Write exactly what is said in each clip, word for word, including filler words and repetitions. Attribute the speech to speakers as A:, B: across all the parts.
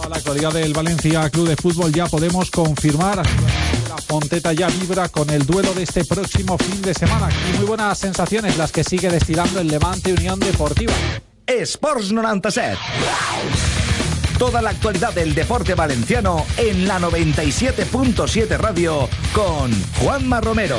A: La actualidad del Valencia Club de Fútbol ya podemos confirmar. La Fonteta ya vibra con el duelo de este próximo fin de semana. Y muy buenas sensaciones las que sigue destilando el Levante Unión Deportiva.
B: Esports noventa y siete. Toda la actualidad del deporte valenciano en la noventa y siete punto siete Radio con Juanma Romero.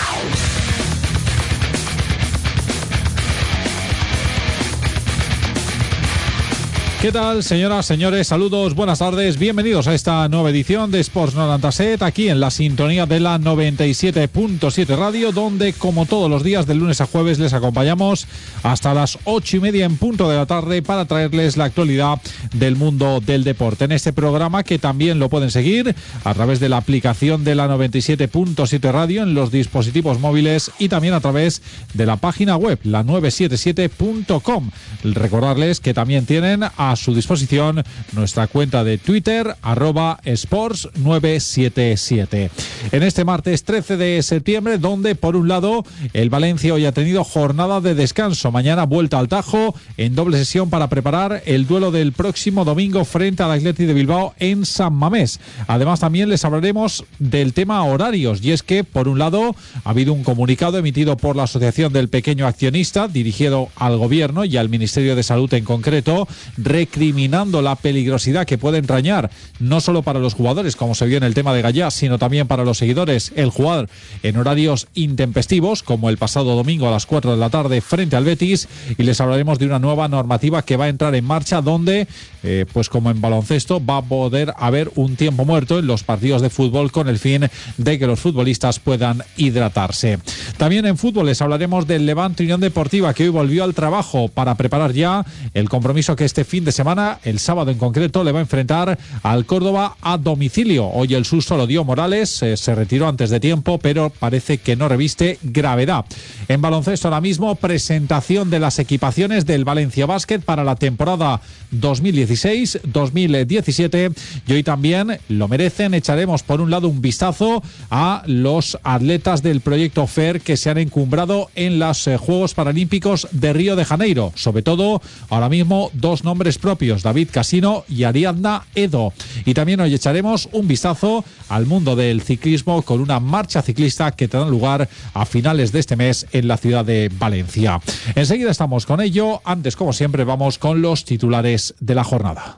A: ¿Qué tal, señoras, señores? Saludos, buenas tardes, bienvenidos a esta nueva edición de Esports noventa y siete, aquí en la sintonía de la noventa y siete punto siete Radio, donde, como todos los días, de lunes a jueves, les acompañamos hasta las ocho y media en punto de la tarde para traerles la actualidad del mundo del deporte. En este programa, que también lo pueden seguir a través de la aplicación de la noventa y siete punto siete Radio en los dispositivos móviles y también a través de la página web, la novecientos setenta y siete punto com. Recordarles que también tienen a a su disposición nuestra cuenta de Twitter, arroba Sports nueve siete siete. En este martes trece de septiembre, donde por un lado el Valencia hoy ha tenido jornada de descanso, mañana vuelta al Tajo en doble sesión para preparar el duelo del próximo domingo frente al Athletic de Bilbao en San Mamés. Además, también les hablaremos del tema horarios, y es que por un lado ha habido un comunicado emitido por la Asociación del Pequeño Accionista dirigido al Gobierno y al Ministerio de Salud en concreto, recriminando la peligrosidad que puede entrañar no solo para los jugadores, como se vio en el tema de Gallá, sino también para los seguidores, el jugar en horarios intempestivos, como el pasado domingo a las cuatro de la tarde frente al Betis, y les hablaremos de una nueva normativa que va a entrar en marcha, donde, eh, pues como en baloncesto, va a poder haber un tiempo muerto en los partidos de fútbol con el fin de que los futbolistas puedan hidratarse. También en fútbol les hablaremos del Levante Unión Deportiva, que hoy volvió al trabajo para preparar ya el compromiso que este fin de semana, el sábado en concreto, le va a enfrentar al Córdoba a domicilio. Hoy el susto lo dio Morales, eh, se retiró antes de tiempo, pero parece que no reviste gravedad. En baloncesto ahora mismo, presentación de las equipaciones del Valencia Basket para la temporada dos mil dieciséis dos mil diecisiete, y hoy también lo merecen. Echaremos por un lado un vistazo a los atletas del proyecto F E R que se han encumbrado en los eh, Juegos Paralímpicos de Río de Janeiro. Sobre todo, ahora mismo, dos nombres propios, David Casino y Ariadna Edo. Y también hoy echaremos un vistazo al mundo del ciclismo con una marcha ciclista que tendrá lugar a finales de este mes en la ciudad de Valencia. Enseguida estamos con ello. Antes, como siempre, vamos con los titulares de la jornada.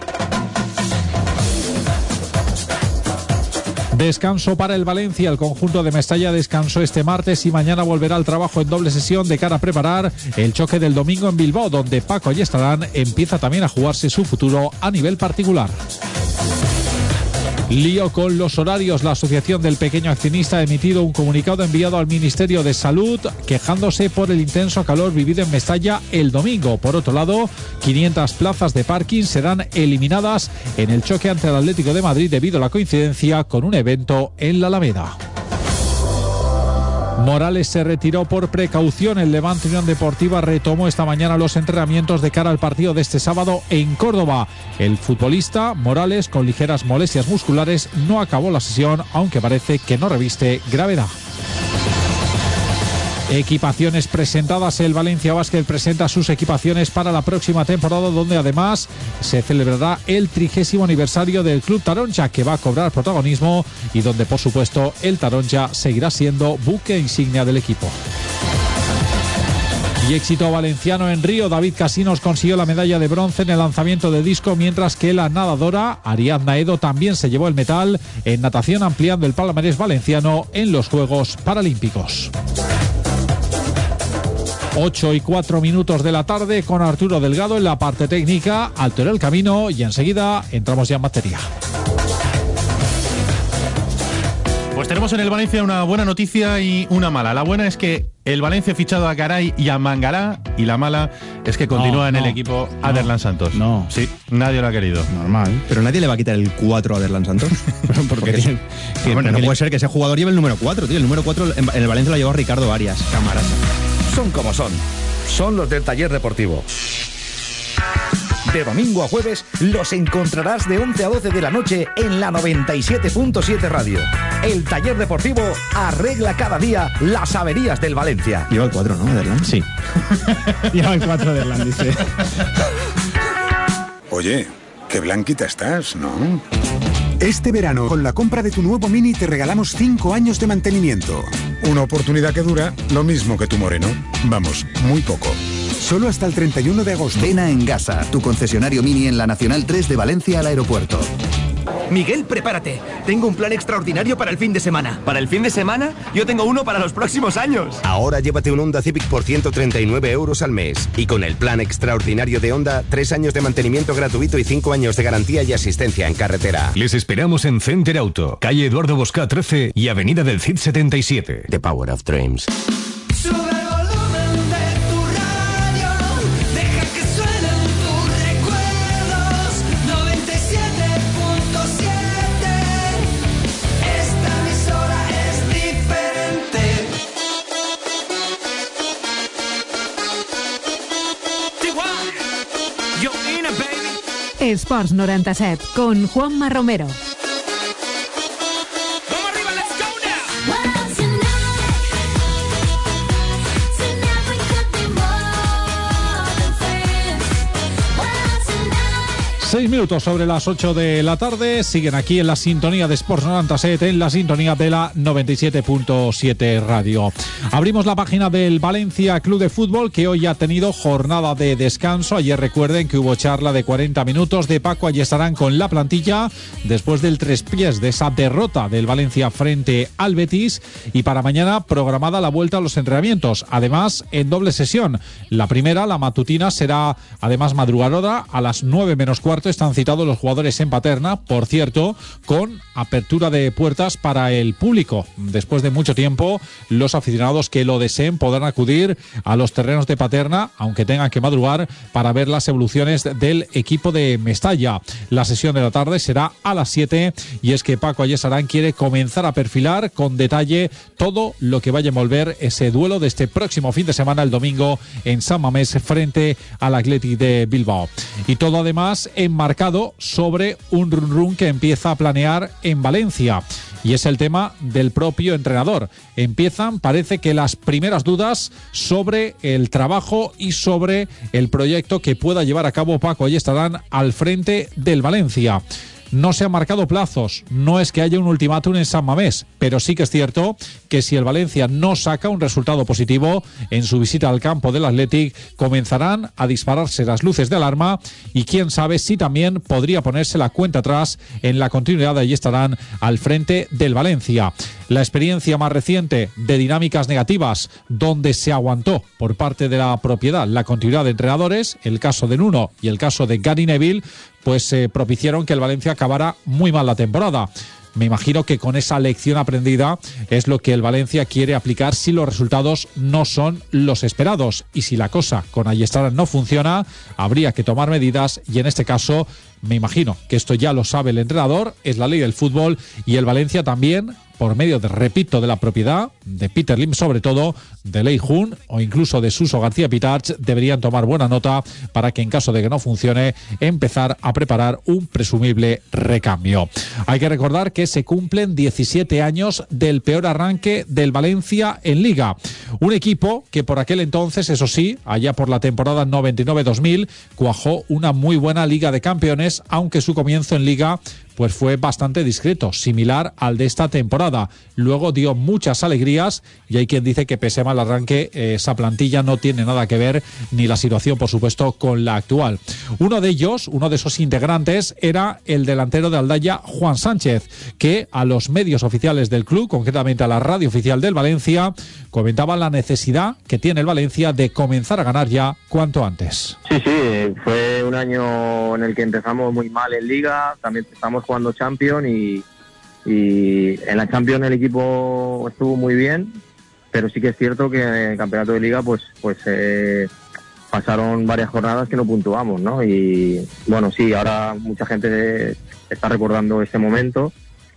A: Descanso para el Valencia. El conjunto de Mestalla descansó este martes y mañana volverá al trabajo en doble sesión de cara a preparar el choque del domingo en Bilbao, donde Paco Ayestarán empieza también a jugarse su futuro a nivel particular. Lío con los horarios. La Asociación del Pequeño Accionista ha emitido un comunicado enviado al Ministerio de Salud quejándose por el intenso calor vivido en Mestalla el domingo. Por otro lado, quinientas plazas de parking serán eliminadas en el choque ante el Atlético de Madrid debido a la coincidencia con un evento en la Alameda. Morales se retiró por precaución. El Levante Unión Deportiva retomó esta mañana los entrenamientos de cara al partido de este sábado en Córdoba. El futbolista Morales, con ligeras molestias musculares, no acabó la sesión, aunque parece que no reviste gravedad. Equipaciones presentadas. El Valencia Basket presenta sus equipaciones para la próxima temporada, donde además se celebrará el trigésimo aniversario del Club Taronja, que va a cobrar protagonismo y donde, por supuesto, el Taronja seguirá siendo buque insignia del equipo. Y éxito valenciano en Río. David Casinos consiguió la medalla de bronce en el lanzamiento de disco, mientras que la nadadora Ariadna Edo también se llevó el metal en natación, ampliando el palmarés valenciano en los Juegos Paralímpicos. ocho y cuatro minutos de la tarde, con Arturo Delgado en la parte técnica, alteró el camino y enseguida entramos ya en materia.
C: Pues tenemos en el Valencia una buena noticia y una mala. La buena es que el Valencia ha fichado a Garay y a Mangalá, y la mala es que continúa no, en no, el equipo no, Aderlan Santos.
D: No.
C: Sí, nadie lo ha querido.
D: Normal. Pero nadie le va a quitar el cuatro a Aderlan Santos. porque, porque, tiene, que, bueno, no puede ser que ese jugador lleve el número cuatro, tío. El número cuatro en el Valencia lo llevó Ricardo Arias. Cámaras.
B: Son como son. Son los del Taller Deportivo. De domingo a jueves los encontrarás de once a doce de la noche en la noventa y siete punto siete Radio. El Taller Deportivo arregla cada día las averías del Valencia.
D: Lleva el cuatro, ¿no, Aderlan?
E: Sí. Lleva el cuatro Aderlan, dice.
F: Oye,
E: Qué blanquita estás, ¿no? Este verano, con la compra de tu nuevo Mini, te regalamos cinco años de mantenimiento. Una oportunidad que dura lo mismo que tu Moreno. Vamos, muy poco. Solo hasta el treinta y uno de agosto.
F: Ven a Engasa, tu concesionario Mini en la Nacional tres de Valencia al aeropuerto.
G: Miguel, prepárate. Tengo un plan extraordinario para el fin de semana.
H: ¿Para el fin de semana? Yo tengo uno para los próximos años.
I: Ahora llévate un Honda Civic por ciento treinta y nueve euros al mes. Y con el plan extraordinario de Honda, tres años de mantenimiento gratuito y cinco años de garantía y asistencia en carretera.
J: Les esperamos en Center Auto, calle Eduardo Bosca trece y avenida del Cid setenta y siete.
I: The Power of Dreams.
K: Esports noranta-set, con Juanma Romero.
A: Seis minutos sobre las ocho de la tarde, siguen aquí en la sintonía de Sports noranta-set, en la sintonía de la noventa y siete punto siete Radio. Abrimos la página del Valencia Club de Fútbol, que hoy ha tenido jornada de descanso. Ayer recuerden que hubo charla de cuarenta minutos de Paco Ayestarán con la plantilla después del trespiés de esa derrota del Valencia frente al Betis, y para mañana programada la vuelta a los entrenamientos, además en doble sesión. La primera, la matutina, será además madrugadora a las nueve menos cuarto. Están citados los jugadores en Paterna, por cierto, con apertura de puertas para el público. Después de mucho tiempo, los aficionados que lo deseen podrán acudir a los terrenos de Paterna, aunque tengan que madrugar, para ver las evoluciones del equipo de Mestalla. La sesión de la tarde será a las siete, y es que Paco Ayestarán quiere comenzar a perfilar con detalle todo lo que vaya a envolver ese duelo de este próximo fin de semana, el domingo, en San Mamés, frente al Athletic de Bilbao. Y todo además enmarcado sobre un run run que empieza a planear en Valencia, y es el tema del propio entrenador. Empiezan, parece que, las primeras dudas sobre el trabajo y sobre el proyecto que pueda llevar a cabo Paco Ayestarán al frente del Valencia. No se han marcado plazos, no es que haya un ultimátum en San Mamés, pero sí que es cierto que si el Valencia no saca un resultado positivo en su visita al campo del Athletic, comenzarán a dispararse las luces de alarma, y quién sabe si también podría ponerse la cuenta atrás en la continuidad de Ayestarán al frente del Valencia. La experiencia más reciente de dinámicas negativas, donde se aguantó por parte de la propiedad la continuidad de entrenadores, el caso de Nuno y el caso de Gary Neville, pues eh, propiciaron que el Valencia acabara muy mal la temporada. Me imagino que con esa lección aprendida es lo que el Valencia quiere aplicar si los resultados no son los esperados. Y si la cosa con Ayestarán no funciona, habría que tomar medidas, y en este caso me imagino que esto ya lo sabe el entrenador, es la ley del fútbol, y el Valencia también, por medio, de, repito, de la propiedad, de Peter Lim sobre todo, de Lei Jun o incluso de Suso García Pitarch, deberían tomar buena nota para que, en caso de que no funcione, empezar a preparar un presumible recambio. Hay que recordar que se cumplen diecisiete años del peor arranque del Valencia en Liga. Un equipo que por aquel entonces, eso sí, allá por la temporada noventa y nueve dos mil, cuajó una muy buena Liga de Campeones, aunque su comienzo en Liga pues fue bastante discreto, similar al de esta temporada. Luego dio muchas alegrías, y hay quien dice que, pese a mal arranque, esa plantilla no tiene nada que ver, ni la situación, por supuesto, con la actual. Uno de ellos, uno de esos integrantes, era el delantero de Aldaya, Juan Sánchez, que a los medios oficiales del club, concretamente a la radio oficial del Valencia, comentaba la necesidad que tiene el Valencia de comenzar a ganar ya cuanto antes.
L: Sí, sí, fue un año en el que empezamos muy mal en Liga, también empezamos jugando Champions, y, y en la Champions el equipo estuvo muy bien, pero sí que es cierto que en el campeonato de Liga pues pues eh, pasaron varias jornadas que no puntuamos, ¿no? Y bueno, sí, ahora mucha gente está recordando ese momento,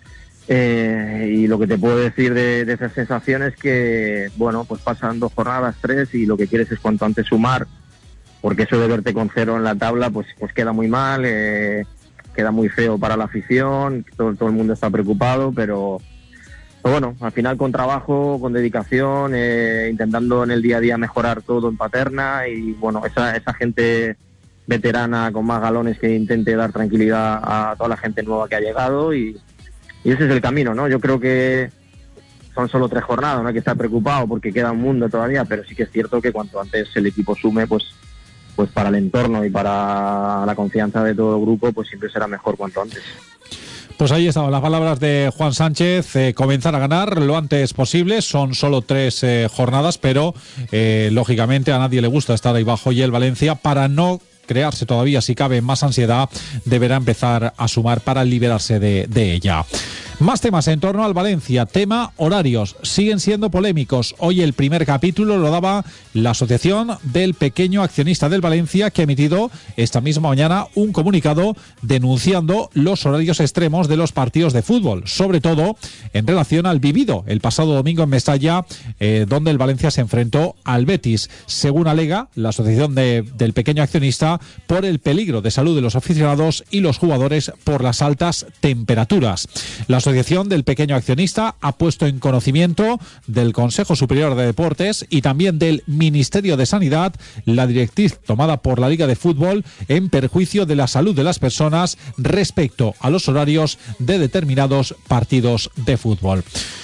L: eh, y lo que te puedo decir de, de esas sensaciones es que, bueno, pues pasan dos jornadas, tres, y lo que quieres es cuanto antes sumar, porque eso de verte con cero en la tabla pues pues queda muy mal, eh, queda muy feo para la afición, todo, todo el mundo está preocupado, pero, pero bueno, al final con trabajo, con dedicación, eh, intentando en el día a día mejorar todo en Paterna, y bueno, esa, esa gente veterana con más galones que intente dar tranquilidad a toda la gente nueva que ha llegado y, y ese es el camino, ¿no? Yo creo que son solo tres jornadas, no hay que estar preocupado porque queda un mundo todavía, pero sí que es cierto que cuanto antes el equipo sume, pues pues para el entorno y para la confianza de todo el grupo, pues siempre será mejor cuanto antes.
A: Pues ahí estaban las palabras de Juan Sánchez, eh, comenzar a ganar lo antes posible, son solo tres eh, jornadas, pero eh, lógicamente a nadie le gusta estar ahí bajo y el Valencia, para no crearse todavía, si cabe, más ansiedad, deberá empezar a sumar para liberarse de, de ella. Más temas en torno al Valencia. Tema horarios. Siguen siendo polémicos. Hoy el primer capítulo lo daba la Asociación del Pequeño Accionista del Valencia, que ha emitido esta misma mañana un comunicado denunciando los horarios extremos de los partidos de fútbol, sobre todo en relación al vivido el pasado domingo en Mestalla, eh, donde el Valencia se enfrentó al Betis. Según alega la Asociación de, del Pequeño Accionista, por el peligro de salud de los aficionados y los jugadores por las altas temperaturas. La Asociación del Pequeño Accionista ha puesto en conocimiento del Consejo Superior de Deportes y también del Ministerio de Sanidad la directriz tomada por la Liga de Fútbol en perjuicio de la salud de las personas respecto a los horarios de determinados partidos de fútbol.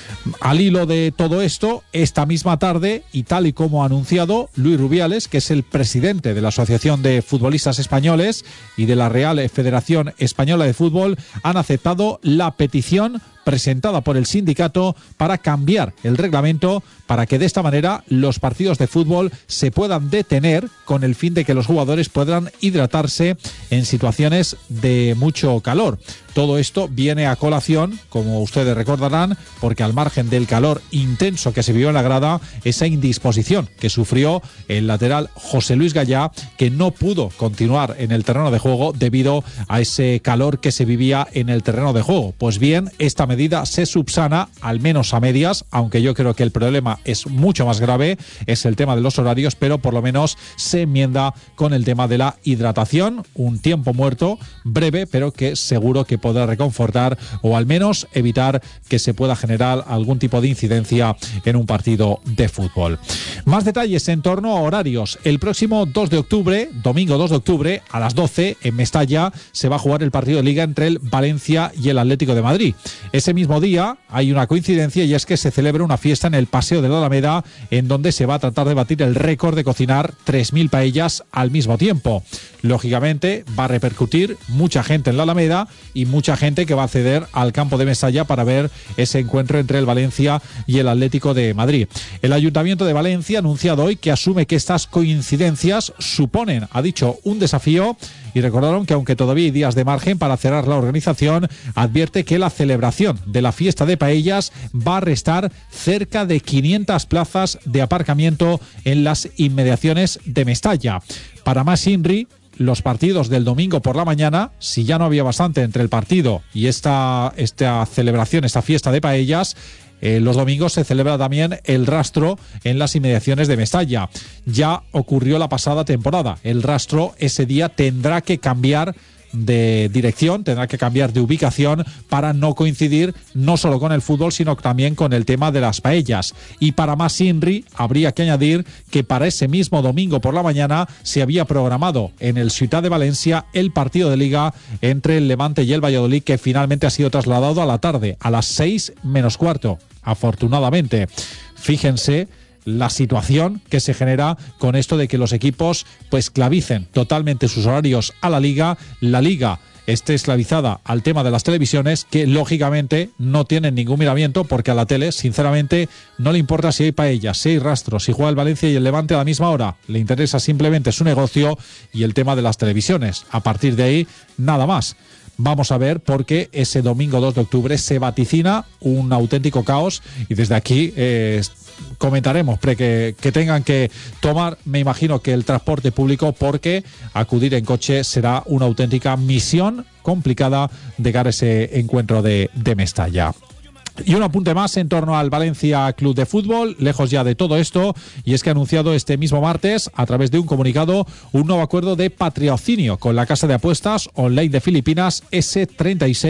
A: Al hilo de todo esto, esta misma tarde, y tal y como ha anunciado Luis Rubiales, que es el presidente de la Asociación de Futbolistas Españoles y de la Real Federación Española de Fútbol, han aceptado la petición presentada por el sindicato para cambiar el reglamento para que de esta manera los partidos de fútbol se puedan detener con el fin de que los jugadores puedan hidratarse en situaciones de mucho calor. Todo esto viene a colación, como ustedes recordarán, porque al margen del calor intenso que se vivió en la grada, esa indisposición que sufrió el lateral José Luis Gallá, que no pudo continuar en el terreno de juego debido a ese calor que se vivía en el terreno de juego. Pues bien, esta medida se subsana, al menos a medias, aunque yo creo que el problema es mucho más grave, es el tema de los horarios, pero por lo menos se enmienda con el tema de la hidratación, un tiempo muerto, breve, pero que seguro que podrá reconfortar o al menos evitar que se pueda generar algún tipo de incidencia en un partido de fútbol. Más detalles en torno a horarios. El próximo dos de octubre, domingo dos de octubre, a las doce, en Mestalla, se va a jugar el partido de Liga entre el Valencia y el Atlético de Madrid. Ese mismo día hay una coincidencia y es que se celebra una fiesta en el Paseo de la Alameda en donde se va a tratar de batir el récord de cocinar tres mil paellas al mismo tiempo. Lógicamente va a repercutir mucha gente en la Alameda y mucha gente que va a acceder al campo de Mestalla para ver ese encuentro entre el Valencia y el Atlético de Madrid. El Ayuntamiento de Valencia ha anunciado hoy que asume que estas coincidencias suponen, ha dicho, un desafío, y recordaron que aunque todavía hay días de margen para cerrar la organización, advierte que la celebración de la fiesta de paellas va a restar cerca de quinientas plazas de aparcamiento en las inmediaciones de Mestalla. Para más INRI, los partidos del domingo por la mañana, si ya no había bastante entre el partido y esta, esta celebración, esta fiesta de paellas, Eh, los domingos se celebra también el rastro en las inmediaciones de Mestalla. Ya ocurrió la pasada temporada. El rastro ese día tendrá que cambiar de dirección, tendrá que cambiar de ubicación para no coincidir no solo con el fútbol, sino también con el tema de las paellas. Y para más INRI, habría que añadir que para ese mismo domingo por la mañana se había programado en el Ciutat de Valencia el partido de Liga entre el Levante y el Valladolid, que finalmente ha sido trasladado a la tarde, a las seis menos cuarto. Afortunadamente, fíjense la situación que se genera con esto de que los equipos pues clavicen totalmente sus horarios a la Liga, la Liga esté esclavizada al tema de las televisiones, que lógicamente no tienen ningún miramiento, porque a la tele sinceramente no le importa si hay paellas, si hay rastros, si juega el Valencia y el Levante a la misma hora, le interesa simplemente su negocio y el tema de las televisiones. A partir de ahí, nada más. Vamos a ver, porque ese domingo dos de octubre se vaticina un auténtico caos y desde aquí eh, comentaremos pre que, que tengan que tomar, me imagino que el transporte público, porque acudir en coche será una auténtica misión complicada de cara a ese encuentro de, de Mestalla. Y un apunte más en torno al Valencia Club de Fútbol, lejos ya de todo esto, y es que ha anunciado este mismo martes, a través de un comunicado, un nuevo acuerdo de patrocinio con la casa de apuestas online de Filipinas S treinta y seis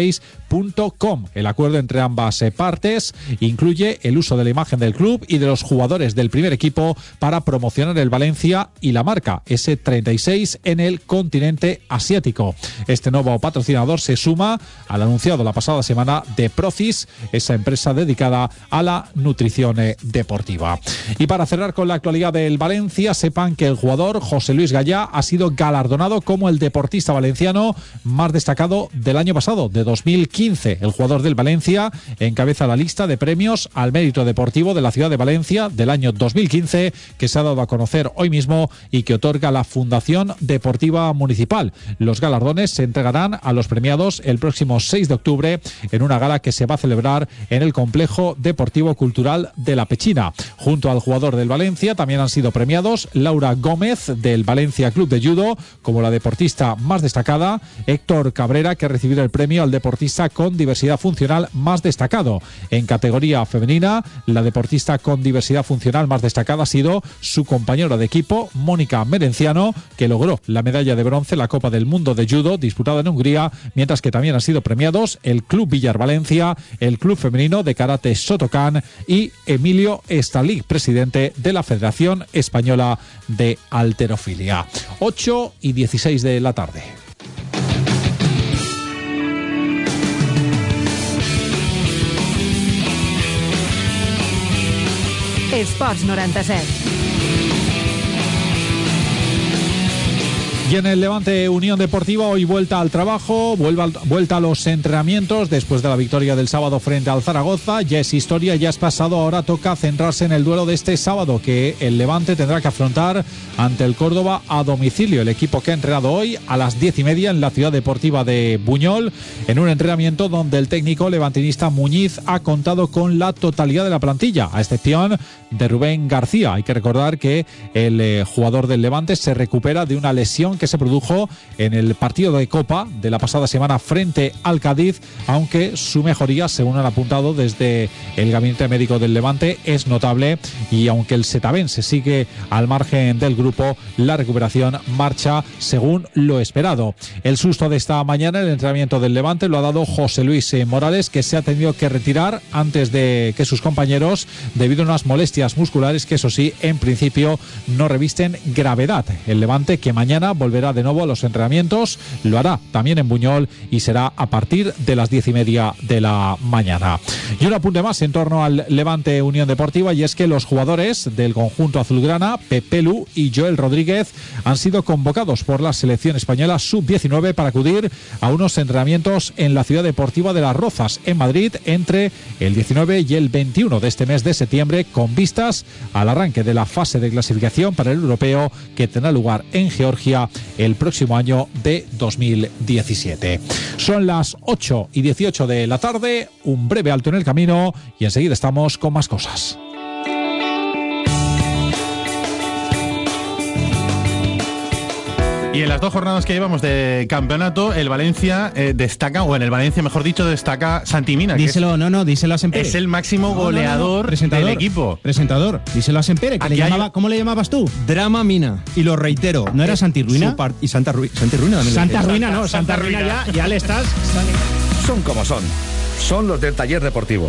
A: punto com. El acuerdo entre ambas partes incluye el uso de la imagen del club y de los jugadores del primer equipo para promocionar el Valencia y la marca ese treinta y seis en el continente asiático. Este nuevo patrocinador se suma al anunciado la pasada semana de Procis, esa empresa dedicada a la nutrición deportiva. Y para cerrar con la actualidad del Valencia, sepan que el jugador José Luis Gallá ha sido galardonado como el deportista valenciano más destacado del año pasado, de dos mil quince. El jugador del Valencia encabeza la lista de premios al mérito deportivo de la ciudad de Valencia del año dos mil quince, que se ha dado a conocer hoy mismo y que otorga la Fundación Deportiva Municipal. Los galardones se entregarán a los premiados el próximo seis de octubre en una gala que se va a celebrar en el Complejo Deportivo Cultural de La Pechina. Junto al jugador del Valencia también han sido premiados Laura Gómez del Valencia Club de Judo como la deportista más destacada, Héctor Cabrera, que ha recibido el premio al deportista con diversidad funcional más destacado. En categoría femenina, la deportista con diversidad funcional más destacada ha sido su compañera de equipo, Mónica Merenciano, que logró la medalla de bronce en la Copa del Mundo de Judo disputada en Hungría, mientras que también han sido premiados el Club Villar Valencia, el Club Femenino de Karate Shotokan y Emilio Stalik, presidente de la Federación Española de Halterofilia. ocho y dieciséis de la tarde.
K: Esports noranta y siete.
A: Y en el Levante Unión Deportiva, hoy vuelta al trabajo, vuelta, vuelta a los entrenamientos después de la victoria del sábado frente al Zaragoza. Ya es historia, ya es pasado, ahora toca centrarse en el duelo de este sábado que el Levante tendrá que afrontar ante el Córdoba a domicilio. El equipo que ha entrenado hoy a las diez y media en la ciudad deportiva de Buñol, en un entrenamiento donde el técnico levantinista Muñiz ha contado con la totalidad de la plantilla, a excepción de Rubén García. Hay que recordar que el eh, jugador del Levante se recupera de una lesión que se produjo en el partido de Copa de la pasada semana frente al Cádiz, aunque su mejoría, según han apuntado desde el gabinete médico del Levante, es notable, y aunque el setabense sigue al margen del grupo, la recuperación marcha según lo esperado. El susto de esta mañana, el entrenamiento del Levante, lo ha dado José Luis Morales, que se ha tenido que retirar antes de que sus compañeros, debido a unas molestias musculares que, eso sí, en principio no revisten gravedad. El Levante, que mañana volverá de nuevo a los entrenamientos, lo hará también en Buñol y será a partir de las diez y media de la mañana. Y un apunte más en torno al Levante Unión Deportiva, y es que los jugadores del conjunto azulgrana, Pepe Lu y Joel Rodríguez, han sido convocados por la selección española sub diecinueve para acudir a unos entrenamientos en la ciudad deportiva de Las Rozas, en Madrid, entre el diecinueve y el veintiuno de este mes de septiembre, con vistas al arranque de la fase de clasificación para el europeo que tendrá lugar en Georgia el próximo año de dos mil diecisiete. Son las ocho y dieciocho de la tarde, un breve alto en el camino y enseguida estamos con más cosas.
C: Y en las dos jornadas que llevamos de campeonato, el Valencia eh, destaca, o en el Valencia, mejor dicho, destaca Santi Mina.
D: Díselo,
C: que es,
D: no, no, díselo a Sempere.
C: Es el máximo
D: no,
C: goleador
D: no, no. Presentador,
C: del equipo.
D: Presentador, díselo a Sempere. Que le llamaba, hay... ¿Cómo le llamabas tú? Drama Mina. Y lo reitero. ¿No era Santi Ruina? Part... Y Santa, Ru... Santi Ruina también.
M: Santa Ruina, no, Santa, Santa Ruina ya, ya le estás.
B: Son como son. Son los del Taller Deportivo.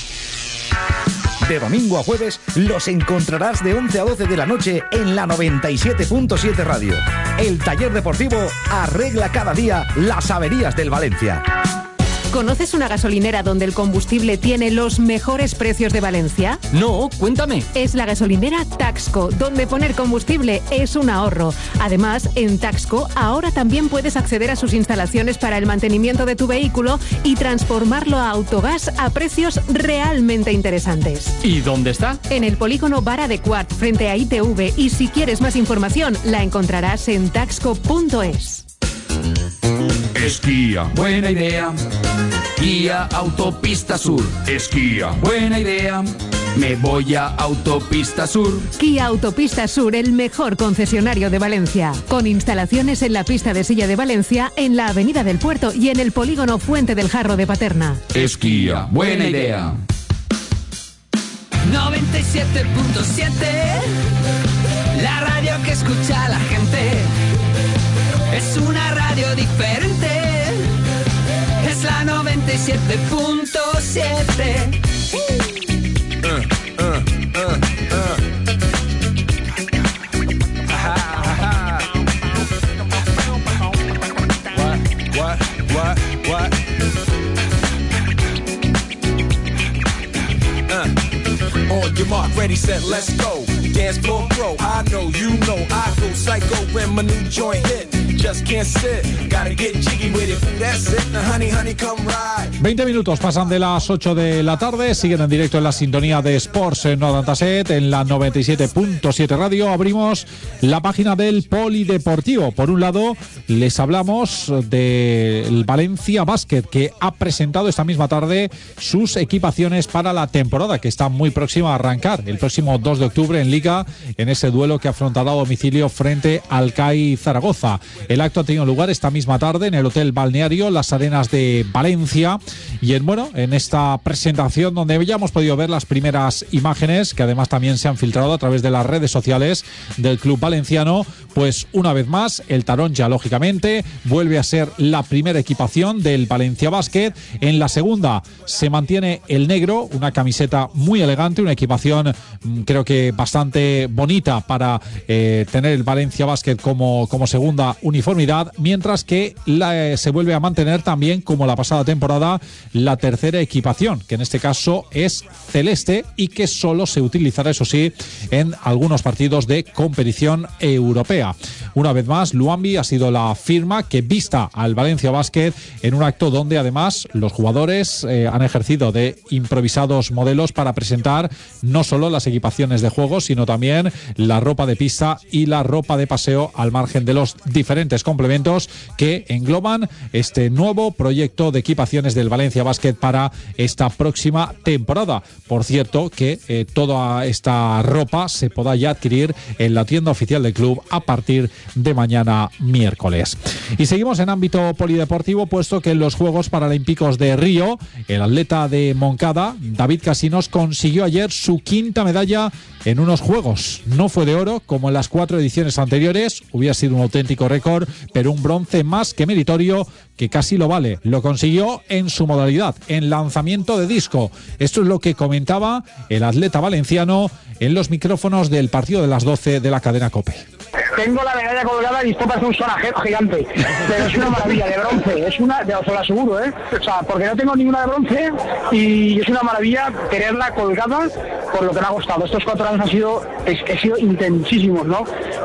B: De domingo a jueves los encontrarás de once a doce de la noche en la noventa y siete punto siete Radio. El Taller Deportivo arregla cada día las averías del Valencia.
K: ¿Conoces una gasolinera donde el combustible tiene los mejores precios de Valencia?
N: No, cuéntame.
K: Es la gasolinera Taxco, donde poner combustible es un ahorro. Además, en Taxco ahora también puedes acceder a sus instalaciones para el mantenimiento de tu vehículo y transformarlo a autogás a precios realmente interesantes.
N: ¿Y dónde está?
K: En el polígono Vara de Quart, frente a I T V, y si quieres más información, la encontrarás en taxco punto es.
O: Esquía, buena idea. Guía Autopista Sur. Esquía, buena idea. Me voy a Autopista Sur.
K: Kia Autopista Sur, el mejor concesionario de Valencia. Con instalaciones en la pista de silla de Valencia, en la Avenida del Puerto y en el polígono Fuente del Jarro de Paterna.
O: Esquía, buena idea.
P: noventa y siete punto siete, la radio que escucha a la gente. Es una radio diferente. Es la noventa y siete punto siete.
N: On your mark, ready, set, let's go. Dance floor pro, I know, you know, I go psycho when my new joint hit. Just can't sit, gotta get jiggy with it. That's it, now honey, honey, come ride.
A: veinte minutos pasan de las ocho de la tarde, siguen en directo en la sintonía de Sports en noventa y siete, en la noventa y siete punto siete Radio. Abrimos la página del Polideportivo. Por un lado, les hablamos del Valencia Basket, que ha presentado esta misma tarde sus equipaciones para la temporada, que está muy próxima a arrancar el próximo dos de octubre en Liga, en ese duelo que afrontará a domicilio frente al C A I Zaragoza. El acto ha tenido lugar esta misma tarde en el Hotel Balneario Las Arenas de Valencia, y en, bueno, en esta presentación donde ya hemos podido ver las primeras imágenes, que además también se han filtrado a través de las redes sociales del club valenciano, pues una vez más el taronja, lógicamente, vuelve a ser la primera equipación del Valencia Basket. En la segunda se mantiene el negro, una camiseta muy elegante, una equipación creo que bastante bonita para eh, tener el Valencia Basket como, como segunda uniformidad, mientras que la, eh, se vuelve a mantener también, como la pasada temporada, la tercera equipación, que en este caso es celeste y que solo se utilizará, eso sí, en algunos partidos de competición europea. Una vez más, Luambi ha sido la firma que vista al Valencia Basket en un acto donde además los jugadores eh, han ejercido de improvisados modelos para presentar no solo las equipaciones de juego, sino también la ropa de pista y la ropa de paseo, al margen de los diferentes complementos que engloban este nuevo proyecto de equipaciones del Valencia Basket para esta próxima temporada. Por cierto, que eh, toda esta ropa se podrá ya adquirir en la tienda oficial del club a partir de mañana miércoles. Y seguimos en ámbito polideportivo, puesto que en los Juegos Paralímpicos de Río, el atleta de Moncada, David Casinos, consiguió ayer su quinta medalla en unos Juegos. No fue de oro, como en las cuatro ediciones anteriores, hubiera sido un auténtico récord, pero un bronce más que meritorio, que casi lo vale. Lo consiguió en su modalidad, en lanzamiento de disco. Esto es lo que comentaba el atleta valenciano en los micrófonos del partido de las doce de la cadena COPE.
Q: Tengo la medalla colgada y esto parece un sonajero gigante, pero es una maravilla, de bronce, es una, os lo aseguro, ¿eh? O sea, porque no tengo ninguna de bronce y es una maravilla tenerla colgada por lo que me ha costado. Estos cuatro años han sido, es, han sido intensísimos, ¿no?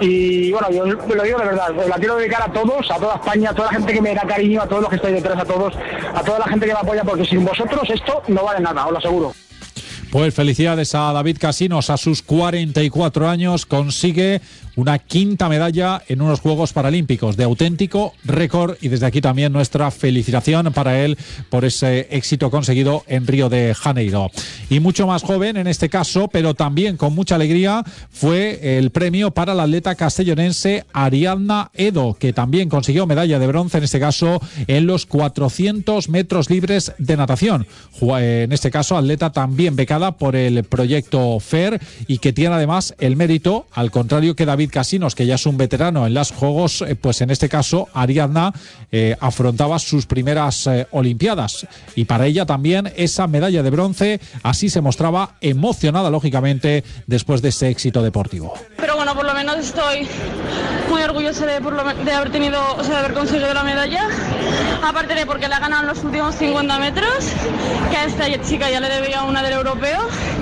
Q: Y bueno, yo lo digo de verdad, la quiero dedicar a todos, a toda España, a toda la gente que me da cariño, a todos los que estáis detrás, a todos, a toda la gente que me apoya, porque sin vosotros esto no vale nada, os lo aseguro.
A: Pues felicidades a David Casinos, a sus cuarenta y cuatro años consigue una quinta medalla en unos Juegos Paralímpicos, de auténtico récord, y desde aquí también nuestra felicitación para él por ese éxito conseguido en Río de Janeiro. Y mucho más joven en este caso, pero también con mucha alegría, fue el premio para la atleta castellonense Ariadna Edo, que también consiguió medalla de bronce, en este caso en los cuatrocientos metros libres de natación. En este caso, atleta también becada por el proyecto F E R y que tiene además el mérito, al contrario que David Casinos, que ya es un veterano en los Juegos, pues en este caso Ariadna eh, afrontaba sus primeras eh, Olimpiadas, y para ella también esa medalla de bronce. Así se mostraba emocionada, lógicamente, después de ese éxito deportivo.
R: Pero bueno, por lo menos estoy muy orgullosa de, por lo, de haber tenido, o sea, de haber conseguido la medalla. Aparte de porque la he ganado en los últimos cincuenta metros, que a esta chica ya le debía una del europeo,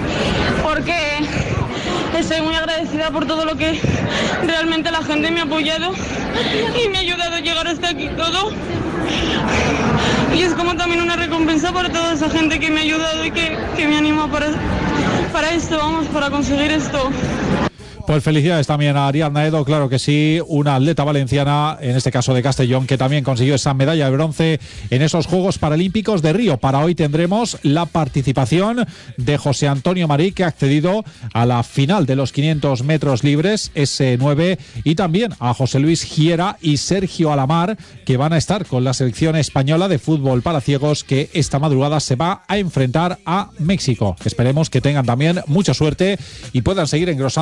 R: porque estoy muy agradecida por todo lo que realmente la gente me ha apoyado y me ha ayudado a llegar hasta aquí todo. Y es como también una recompensa para toda esa gente que me ha ayudado y que, que me anima para, para esto, vamos, para conseguir esto.
A: Pues felicidades también a Ariadna Edo, claro que sí, una atleta valenciana, en este caso de Castellón, que también consiguió esa medalla de bronce en esos Juegos Paralímpicos de Río. Para hoy tendremos la participación de José Antonio Marí, que ha accedido a la final de los quinientos metros libres, ese nueve, y también a José Luis Giera y Sergio Alamar, que van a estar con la selección española de fútbol para ciegos, que esta madrugada se va a enfrentar a México. Esperemos que tengan también mucha suerte y puedan seguir engrosando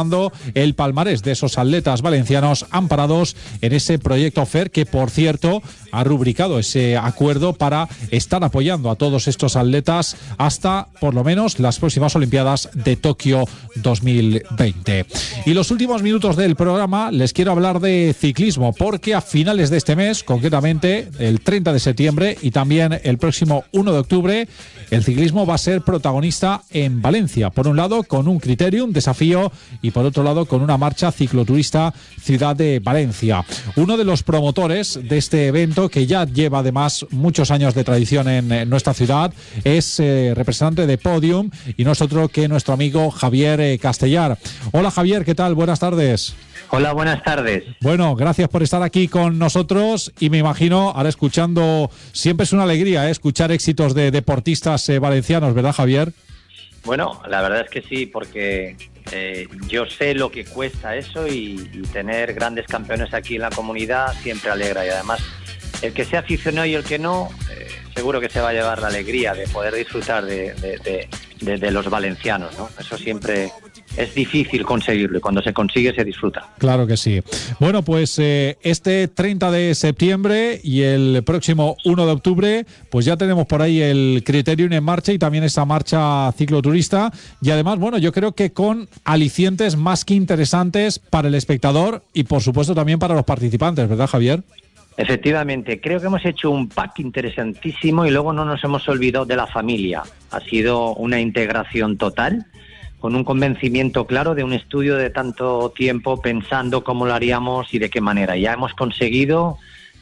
A: el palmarés de esos atletas valencianos amparados en ese proyecto F E R, que por cierto ha rubricado ese acuerdo para estar apoyando a todos estos atletas hasta por lo menos las próximas Olimpiadas de Tokio dos mil veinte. Y los últimos minutos del programa les quiero hablar de ciclismo, porque a finales de este mes, concretamente el treinta de septiembre y también el próximo uno de octubre, el ciclismo va a ser protagonista en Valencia. Por un lado con un Criterium Desafío y por otro lado con una marcha cicloturista Ciudad de Valencia. Uno de los promotores de este evento, que ya lleva además muchos años de tradición en, en nuestra ciudad, es eh, representante de Podium y no es otro que nuestro amigo Javier eh, Castellar. Hola Javier, ¿qué tal? Buenas tardes.
S: Hola, buenas tardes.
A: Bueno, gracias por estar aquí con nosotros y me imagino, ahora escuchando, siempre es una alegría ¿eh? escuchar éxitos de deportistas eh, valencianos, ¿verdad Javier?
S: Bueno, la verdad es que sí, porque eh, yo sé lo que cuesta eso y, y tener grandes campeones aquí en la comunidad siempre alegra, y además el que sea aficionado y el que no, eh, seguro que se va a llevar la alegría de poder disfrutar de, de, de, de, de los valencianos, ¿no? Eso siempre es difícil conseguirlo y cuando se consigue se disfruta.
A: Claro que sí. Bueno, pues eh, este treinta de septiembre y el próximo uno de octubre, pues ya tenemos por ahí el Criterium en marcha y también esta marcha cicloturista, y además, bueno, yo creo que con alicientes más que interesantes para el espectador y por supuesto también para los participantes, ¿verdad Javier?
S: Efectivamente, creo que hemos hecho un pack interesantísimo y luego no nos hemos olvidado de la familia. Ha sido una integración total, con un convencimiento claro de un estudio de tanto tiempo pensando cómo lo haríamos y de qué manera. Ya hemos conseguido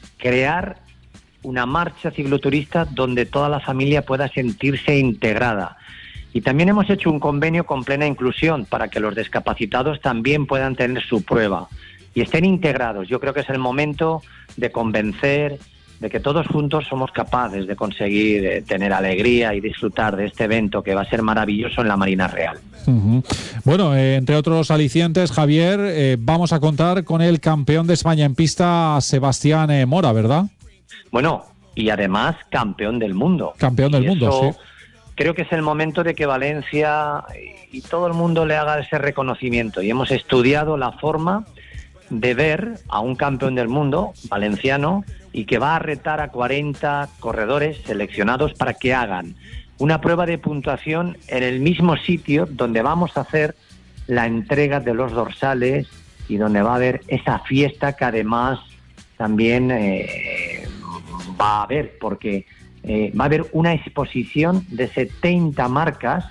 S: crear una marcha cicloturista donde toda la familia pueda sentirse integrada. Y también hemos hecho un convenio con plena inclusión para que los discapacitados también puedan tener su prueba y estén integrados. Yo creo que es el momento de convencer de que todos juntos somos capaces de conseguir eh, tener alegría y disfrutar de este evento que va a ser maravilloso en la Marina Real.
A: Uh-huh. Bueno, eh, entre otros alicientes, Javier, eh, vamos a contar con el campeón de España en pista, Sebastián eh, Mora, ¿verdad?
S: Bueno, y además campeón del mundo.
A: Campeón del
S: y
A: mundo,
S: eso,
A: sí.
S: Creo que es el momento de que Valencia y todo el mundo le haga ese reconocimiento, y hemos estudiado la forma de ver a un campeón del mundo valenciano y que va a retar a cuarenta corredores seleccionados para que hagan una prueba de puntuación en el mismo sitio donde vamos a hacer la entrega de los dorsales y donde va a haber esa fiesta que además también eh, va a haber, porque eh, va a haber una exposición de setenta marcas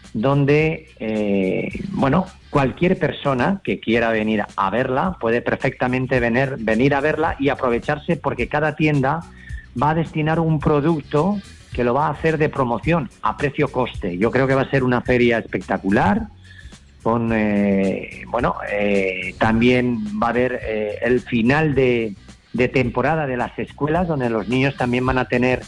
S: donde, eh, bueno, cualquier persona que quiera venir a verla puede perfectamente venir, venir a verla y aprovecharse, porque cada tienda va a destinar un producto que lo va a hacer de promoción a precio-coste. Yo creo que va a ser una feria espectacular, con, eh, bueno, eh, también va a haber eh, el final de, de temporada de las escuelas, donde los niños también van a tener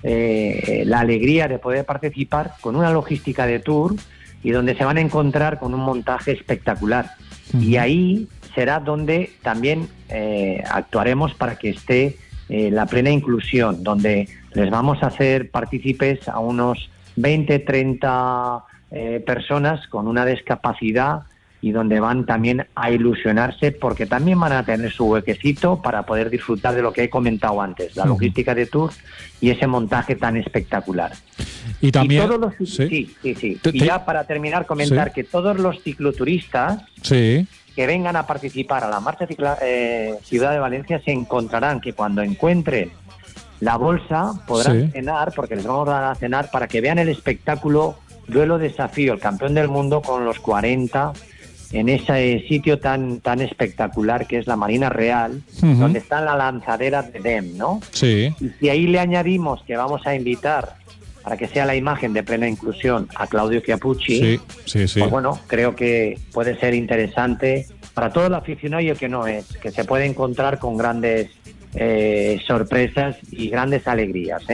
S: eh, la alegría de poder participar con una logística de tour y donde se van a encontrar con un montaje espectacular. Uh-huh. Y ahí será donde también eh, actuaremos para que esté eh, la plena inclusión, donde les vamos a hacer partícipes a unos veinte, treinta eh, personas con una discapacidad, y donde van también a ilusionarse porque también van a tener su huequecito para poder disfrutar de lo que he comentado antes, la logística de tour y ese montaje tan espectacular.
A: Y también...
S: Y todos los,
A: sí,
S: sí, sí, sí.
A: Te,
S: y ya para terminar, comentar
A: sí.
S: que todos los cicloturistas
A: sí.
S: que vengan a participar a la Marcha Cicla, eh, Ciudad de Valencia se encontrarán que cuando encuentren la bolsa podrán sí. cenar, porque les vamos a dar a cenar para que vean el espectáculo Duelo Desafío, el campeón del mundo con los cuarenta, en ese sitio tan tan espectacular que es la Marina Real, uh-huh. donde está la lanzadera de Dem, ¿no?
A: Sí.
S: Y si ahí le añadimos que vamos a invitar, para que sea la imagen de plena inclusión, a Claudio Chiappucci,
A: sí, sí, sí.
S: pues bueno, creo que puede ser interesante para todo el aficionado y el que no es, que se puede encontrar con grandes eh, sorpresas y grandes alegrías, ¿eh?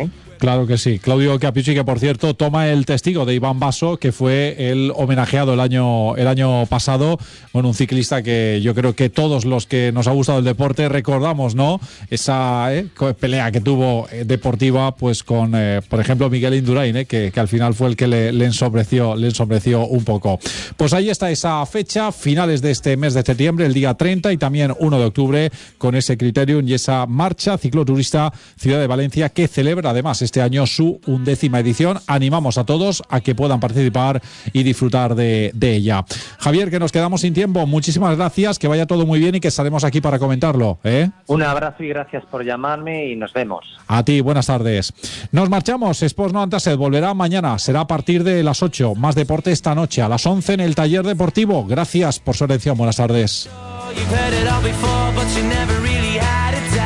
A: Claro que sí. Claudio Capiucci, que por cierto toma el testigo de Iván Basso, que fue el homenajeado el año, el año pasado. Bueno, un ciclista que yo creo que todos los que nos ha gustado el deporte recordamos, ¿no? Esa eh, pelea que tuvo eh, deportiva, pues con, eh, por ejemplo, Miguel Indurain, eh, que, que al final fue el que le, le, ensombreció, le ensombreció un poco. Pues ahí está esa fecha, finales de este mes de septiembre, el día treinta y también uno de octubre, con ese Criterium y esa marcha cicloturista Ciudad de Valencia, que celebra además este año su undécima edición. Animamos a todos a que puedan participar y disfrutar de, de ella. Javier, que nos quedamos sin tiempo, muchísimas gracias, que vaya todo muy bien y que estaremos aquí para comentarlo, ¿eh?
S: Un abrazo y gracias por llamarme y nos vemos.
A: A ti, buenas tardes. Nos marchamos, Sports noventa y siete volverá mañana, será a partir de las ocho, más deporte esta noche, a las once en el Taller Deportivo. Gracias por su atención, buenas tardes. You've heard it all before, but you never really had it down.